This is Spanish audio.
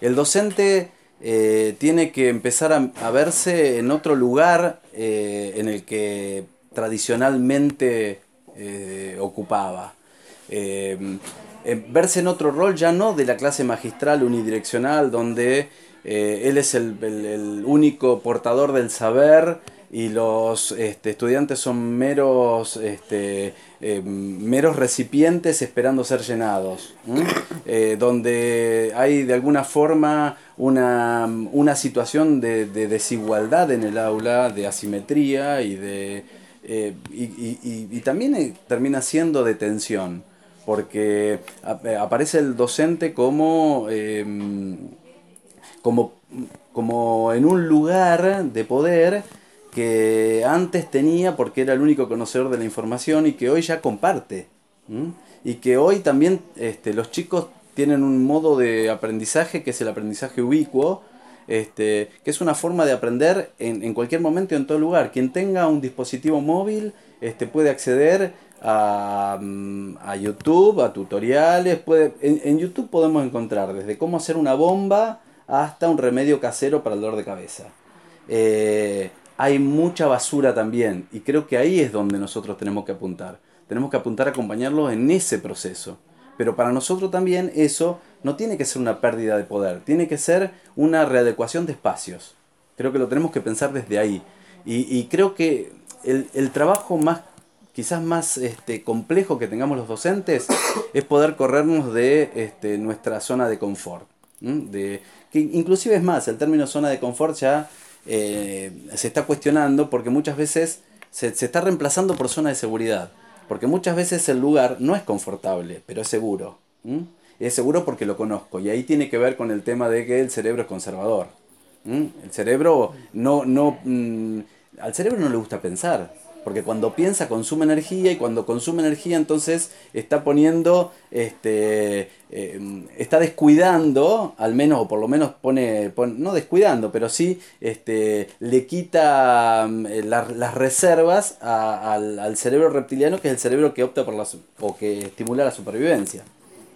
el docente tiene que empezar a verse en otro lugar en el que tradicionalmente ocupaba. Eh, Verse en otro rol ya no de la clase magistral unidireccional donde él es el único portador del saber y los estudiantes son meros recipientes esperando ser llenados, donde hay de alguna forma una situación de desigualdad en el aula, de asimetría y también termina siendo de tensión porque aparece el docente como, como en un lugar de poder que antes tenía porque era el único conocedor de la información y que hoy ya comparte. ¿M? Y que hoy también los chicos tienen un modo de aprendizaje que es el aprendizaje ubicuo, que es una forma de aprender en cualquier momento y en todo lugar. Quien tenga un dispositivo móvil puede acceder a YouTube, a tutoriales. En YouTube podemos encontrar desde cómo hacer una bomba hasta un remedio casero para el dolor de cabeza. Hay mucha basura también y creo que ahí es donde nosotros tenemos que apuntar. Tenemos que apuntar a acompañarlos en ese proceso. Pero para nosotros también eso no tiene que ser una pérdida de poder, tiene que ser una readecuación de espacios. Creo que lo tenemos que pensar desde ahí. Y creo que el trabajo quizás más complejo que tengamos los docentes es poder corrernos de nuestra zona de confort. Que inclusive es más, el término zona de confort ya se está cuestionando porque muchas veces se está reemplazando por zona de seguridad. Porque muchas veces el lugar no es confortable, pero es seguro. Es seguro porque lo conozco. Y ahí tiene que ver con el tema de que el cerebro es conservador. El cerebro al cerebro no le gusta pensar. Porque cuando piensa consume energía y cuando consume energía entonces está poniendo, está descuidando, al menos o por lo menos no descuidando, pero sí le quita las reservas al cerebro reptiliano que es el cerebro que opta o que estimula la supervivencia.